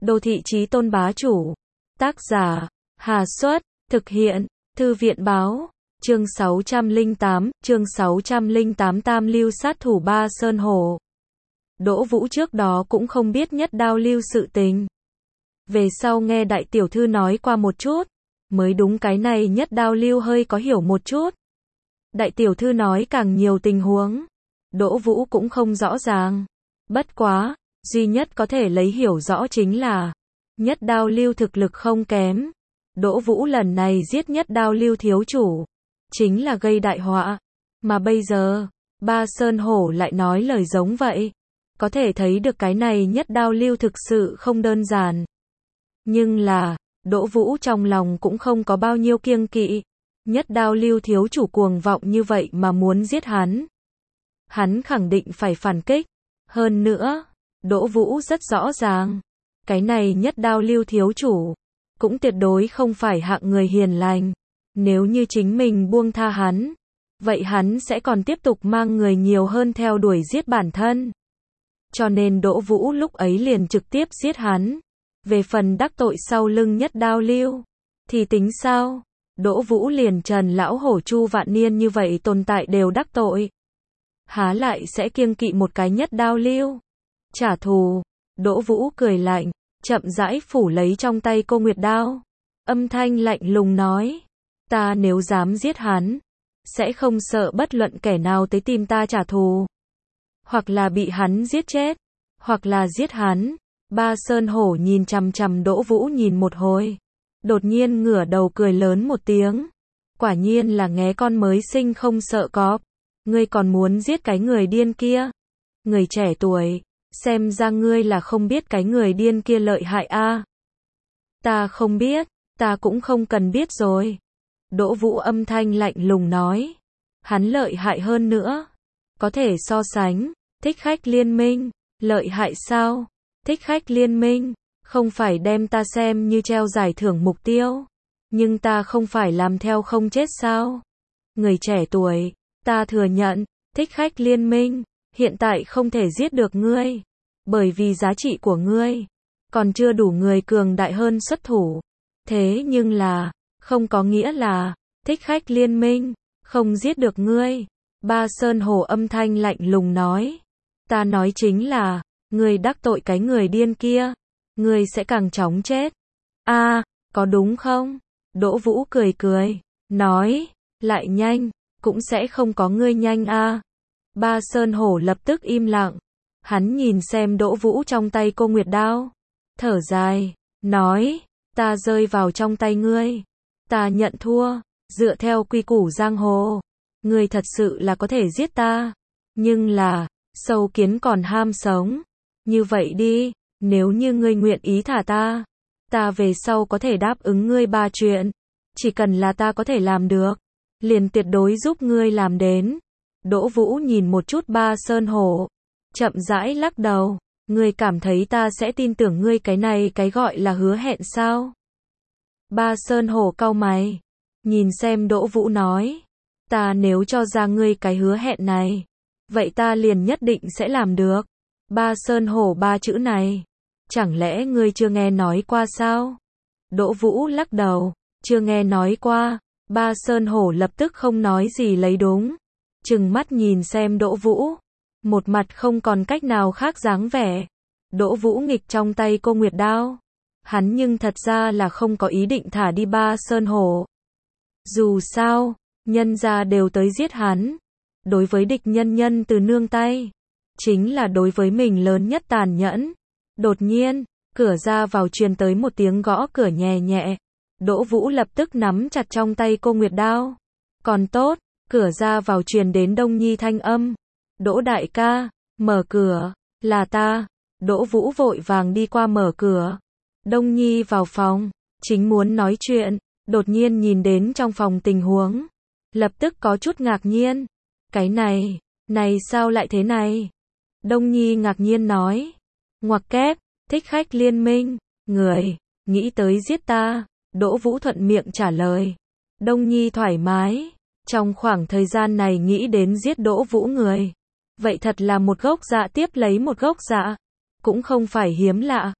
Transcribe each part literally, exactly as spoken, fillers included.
Đô thị chí tôn bá chủ. Tác giả, Hà Xuất, thực hiện, Thư viện báo, chương sáu trăm lẻ tám, chương sáu trăm lẻ tám Tam lưu sát thủ Ba Sơn Hổ. Đỗ Vũ trước đó cũng không biết nhất đao lưu sự tình. Về sau nghe đại tiểu thư nói qua một chút, mới đúng cái này nhất đao lưu hơi có hiểu một chút. Đại tiểu thư nói càng nhiều tình huống, Đỗ Vũ cũng không rõ ràng. Bất quá, duy nhất có thể lấy hiểu rõ chính là, nhất đao lưu thực lực không kém. Đỗ Vũ lần này giết nhất đao lưu thiếu chủ, chính là gây đại họa. Mà bây giờ, Ba Sơn Hổ lại nói lời giống vậy. Có thể thấy được cái này nhất đao lưu thực sự không đơn giản. Nhưng là, Đỗ Vũ trong lòng cũng không có bao nhiêu kiêng kỵ. Nhất đao lưu thiếu chủ cuồng vọng như vậy mà muốn giết hắn. Hắn khẳng định phải phản kích. Hơn nữa, Đỗ Vũ rất rõ ràng. Cái này nhất đao lưu thiếu chủ, cũng tuyệt đối không phải hạng người hiền lành. Nếu như chính mình buông tha hắn, vậy hắn sẽ còn tiếp tục mang người nhiều hơn theo đuổi giết bản thân. Cho nên Đỗ Vũ lúc ấy liền trực tiếp giết hắn. Về phần đắc tội sau lưng nhất đao lưu, thì tính sao? Đỗ Vũ liền Trần lão hổ Chu Vạn Niên như vậy tồn tại đều đắc tội. Há lại sẽ kiêng kỵ một cái nhất đao lưu. Trả thù. Đỗ Vũ cười lạnh, chậm rãi phủ lấy trong tay cô nguyệt đao. Âm thanh lạnh lùng nói, ta nếu dám giết hắn, sẽ không sợ bất luận kẻ nào tới tìm ta trả thù. Hoặc là bị hắn giết chết, hoặc là giết hắn. Ba Sơn Hổ nhìn chằm chằm Đỗ Vũ nhìn một hồi. Đột nhiên ngửa đầu cười lớn một tiếng. Quả nhiên là nghé con mới sinh không sợ cọp. Ngươi còn muốn giết cái người điên kia. Người trẻ tuổi, xem ra ngươi là không biết cái người điên kia lợi hại a. À. Ta không biết, ta cũng không cần biết rồi. Đỗ Vũ âm thanh lạnh lùng nói. Hắn lợi hại hơn nữa. Có thể so sánh, Thích Khách Liên Minh, lợi hại sao? Thích Khách Liên Minh, không phải đem ta xem như treo giải thưởng mục tiêu. Nhưng ta không phải làm theo không chết sao? Người trẻ tuổi, ta thừa nhận, Thích Khách Liên Minh, hiện tại không thể giết được ngươi. Bởi vì giá trị của ngươi, còn chưa đủ người cường đại hơn xuất thủ. Thế nhưng là, không có nghĩa là, Thích Khách Liên Minh, không giết được ngươi. Ba Sơn Hổ âm thanh lạnh lùng nói. Ta nói chính là, ngươi đắc tội cái người điên kia, ngươi sẽ càng chóng chết. A, à, có đúng không? Đỗ Vũ cười cười, nói, lại nhanh, cũng sẽ không có ngươi nhanh a. À. Ba Sơn Hổ lập tức im lặng. Hắn nhìn xem Đỗ Vũ trong tay cô nguyệt đao, thở dài, nói, ta rơi vào trong tay ngươi, ta nhận thua, dựa theo quy củ giang hồ, ngươi thật sự là có thể giết ta, nhưng là, sâu kiến còn ham sống. Như vậy đi, nếu như ngươi nguyện ý thả ta, ta về sau có thể đáp ứng ngươi ba chuyện, chỉ cần là ta có thể làm được, liền tuyệt đối giúp ngươi làm đến. Đỗ Vũ nhìn một chút Ba Sơn Hổ, chậm rãi lắc đầu, ngươi cảm thấy ta sẽ tin tưởng ngươi cái này cái gọi là hứa hẹn sao? Ba Sơn Hổ cau mày, nhìn xem Đỗ Vũ nói, ta nếu cho ra ngươi cái hứa hẹn này, vậy ta liền nhất định sẽ làm được. Ba Sơn Hổ ba chữ này, chẳng lẽ ngươi chưa nghe nói qua sao? Đỗ Vũ lắc đầu, chưa nghe nói qua. Ba Sơn Hổ lập tức không nói gì lấy đúng, trừng mắt nhìn xem Đỗ Vũ, một mặt không còn cách nào khác dáng vẻ. Đỗ Vũ nghịch trong tay cô nguyệt đao, hắn nhưng thật ra là không có ý định thả đi Ba Sơn Hổ. Dù sao, nhân gia đều tới giết hắn, đối với địch nhân nhân từ nương tay, chính là đối với mình lớn nhất tàn nhẫn. Đột nhiên, cửa ra vào truyền tới một tiếng gõ cửa nhẹ nhẹ. Đỗ Vũ lập tức nắm chặt trong tay cô nguyệt đao. Còn tốt, cửa ra vào truyền đến Đông Nhi thanh âm. Đỗ đại ca, mở cửa, là ta. Đỗ Vũ vội vàng đi qua mở cửa. Đông Nhi vào phòng, chính muốn nói chuyện, đột nhiên nhìn đến trong phòng tình huống, lập tức có chút ngạc nhiên. Cái này, này sao lại thế này? Đông Nhi ngạc nhiên nói. Ngoặc kép, Thích Khách Liên Minh, người, nghĩ tới giết ta. Đỗ Vũ thuận miệng trả lời. Đông Nhi thoải mái, trong khoảng thời gian này nghĩ đến giết Đỗ Vũ người. Vậy thật là một gốc dạ tiếp lấy một gốc dạ, cũng không phải hiếm lạ.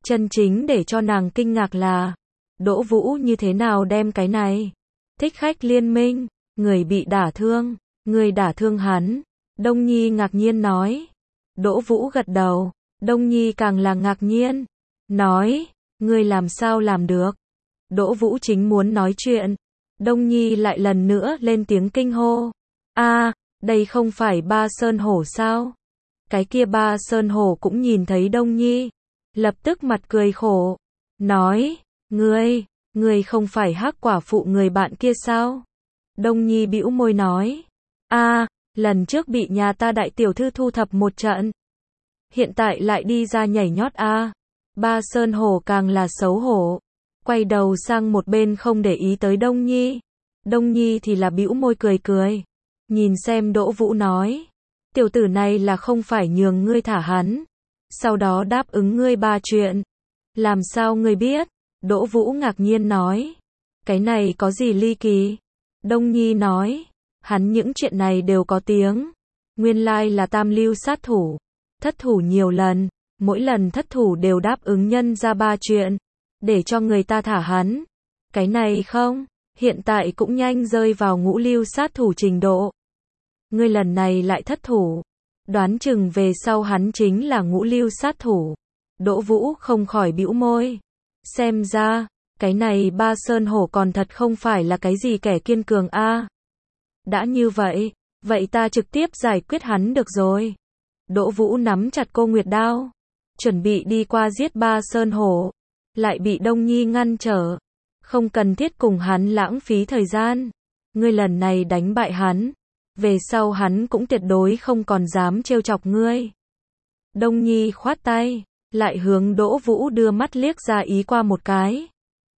Chân chính để cho nàng kinh ngạc là, Đỗ Vũ như thế nào đem cái này? Thích khách liên minh, người bị đả thương, người đả thương hắn. Đông Nhi ngạc nhiên nói. Đỗ Vũ gật đầu, Đông Nhi càng là ngạc nhiên. Nói, ngươi làm sao làm được? Đỗ Vũ chính muốn nói chuyện. Đông Nhi lại lần nữa lên tiếng kinh hô. A, đây không phải Ba Sơn Hổ sao? Cái kia Ba Sơn Hổ cũng nhìn thấy Đông Nhi. Lập tức mặt cười khổ. Nói, ngươi, ngươi không phải Hắc quả phụ người bạn kia sao? Đông Nhi bĩu môi nói. A, lần trước bị nhà ta đại tiểu thư thu thập một trận. Hiện tại lại đi ra nhảy nhót a. Ba Sơn Hổ càng là xấu hổ. Quay đầu sang một bên không để ý tới Đông Nhi. Đông Nhi thì là bĩu môi cười cười. Nhìn xem Đỗ Vũ nói. Tiểu tử này là không phải nhường ngươi thả hắn. Sau đó đáp ứng ngươi ba chuyện. Làm sao ngươi biết? Đỗ Vũ ngạc nhiên nói. Cái này có gì ly kỳ? Đông Nhi nói. Hắn những chuyện này đều có tiếng. Nguyên lai là tam lưu sát thủ. Thất thủ nhiều lần. Mỗi lần thất thủ đều đáp ứng nhân ra ba chuyện. Để cho người ta thả hắn. Cái này không, hiện tại cũng nhanh rơi vào ngũ lưu sát thủ trình độ. Ngươi lần này lại thất thủ. Đoán chừng về sau hắn chính là ngũ lưu sát thủ. Đỗ Vũ không khỏi bĩu môi. Xem ra, cái này Ba Sơn Hổ còn thật không phải là cái gì kẻ kiên cường a. Đã như vậy, vậy ta trực tiếp giải quyết hắn được rồi. Đỗ Vũ nắm chặt cô Nguyệt đao, chuẩn bị đi qua giết Ba Sơn Hổ. Lại bị Đông Nhi ngăn trở. Không cần thiết cùng hắn lãng phí thời gian. Ngươi lần này đánh bại hắn. Về sau hắn cũng tuyệt đối không còn dám trêu chọc ngươi. Đông Nhi khoát tay. Lại hướng Đỗ Vũ đưa mắt liếc ra ý qua một cái.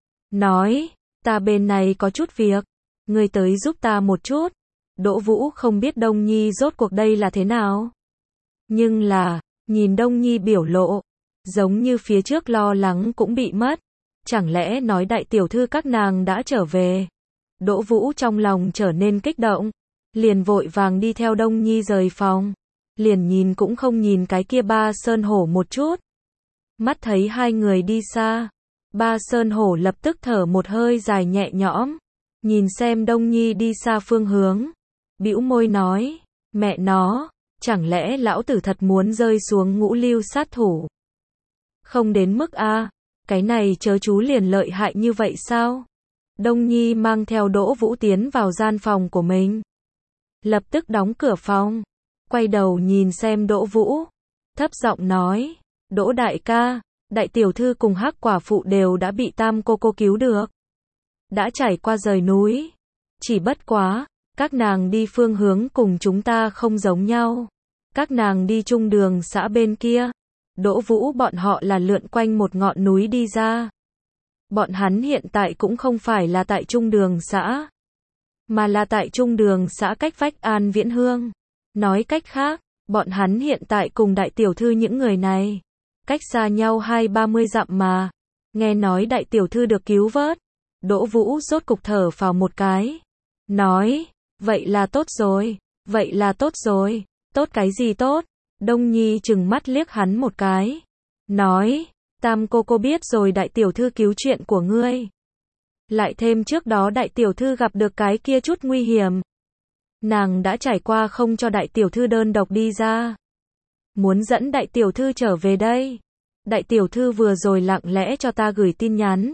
Nói, ta bên này có chút việc. Ngươi tới giúp ta một chút. Đỗ Vũ không biết Đông Nhi rốt cuộc đây là thế nào. Nhưng là, nhìn Đông Nhi biểu lộ. Giống như phía trước lo lắng cũng bị mất. Chẳng lẽ nói đại tiểu thư các nàng đã trở về? Đỗ Vũ trong lòng trở nên kích động. Liền vội vàng đi theo Đông Nhi rời phòng. Liền nhìn cũng không nhìn cái kia Ba Sơn Hổ một chút. Mắt thấy hai người đi xa. Ba Sơn Hổ lập tức thở một hơi dài nhẹ nhõm. Nhìn xem Đông Nhi đi xa phương hướng. Bĩu môi nói. Mẹ nó, chẳng lẽ lão tử thật muốn rơi xuống ngũ lưu sát thủ? Không đến mức a, cái này chớ chú liền lợi hại như vậy sao? Đông Nhi mang theo Đỗ Vũ tiến vào gian phòng của mình. Lập tức đóng cửa phòng. Quay đầu nhìn xem Đỗ Vũ. Thấp giọng nói. Đỗ đại ca, đại tiểu thư cùng Hắc quả phụ đều đã bị Tam cô cô cứu được. Đã trải qua rời núi. Chỉ bất quá, các nàng đi phương hướng cùng chúng ta không giống nhau. Các nàng đi chung đường xã bên kia. Đỗ Vũ bọn họ là lượn quanh một ngọn núi đi ra. Bọn hắn hiện tại cũng không phải là tại trung đường xã, mà là tại trung đường xã cách vách An Viễn Hương. Nói cách khác, bọn hắn hiện tại cùng đại tiểu thư những người này, cách xa nhau hai ba mươi dặm mà. Nghe nói đại tiểu thư được cứu vớt. Đỗ Vũ rốt cục thở phào một cái. Nói, vậy là tốt rồi, vậy là tốt rồi, tốt cái gì tốt? Đông Nhi chừng mắt liếc hắn một cái. Nói, Tam cô cô biết rồi đại tiểu thư cứu chuyện của ngươi. Lại thêm trước đó đại tiểu thư gặp được cái kia chút nguy hiểm. Nàng đã trải qua không cho đại tiểu thư đơn độc đi ra. Muốn dẫn đại tiểu thư trở về đây. Đại tiểu thư vừa rồi lặng lẽ cho ta gửi tin nhắn.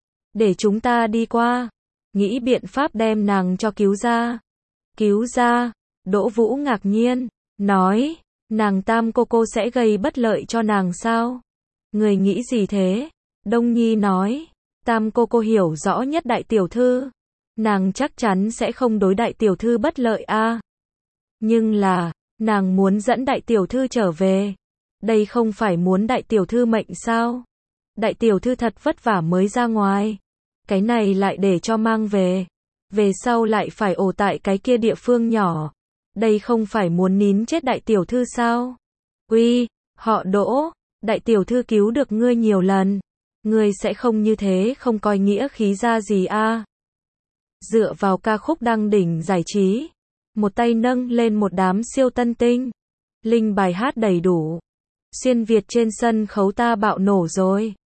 Để chúng ta đi qua. Nghĩ biện pháp đem nàng cho cứu ra. Cứu ra. Đỗ Vũ ngạc nhiên. Nói. Nàng Tam cô cô sẽ gây bất lợi cho nàng sao? Người nghĩ gì thế? Đông Nhi nói. Tam cô cô hiểu rõ nhất đại tiểu thư. Nàng chắc chắn sẽ không đối đại tiểu thư bất lợi a. Nhưng là, nàng muốn dẫn đại tiểu thư trở về. Đây không phải muốn đại tiểu thư mệnh sao? Đại tiểu thư thật vất vả mới ra ngoài. Cái này lại để cho mang về. Về sau lại phải ổ tại cái kia địa phương nhỏ. Đây không phải muốn nín chết đại tiểu thư sao? Uy, họ Đỗ, đại tiểu thư cứu được ngươi nhiều lần. Ngươi sẽ không như thế không coi nghĩa khí ra gì a? Dựa vào ca khúc đăng đỉnh giải trí. Một tay nâng lên một đám siêu tân tinh. Linh bài hát đầy đủ. Xuyên Việt trên sân khấu ta bạo nổ rồi.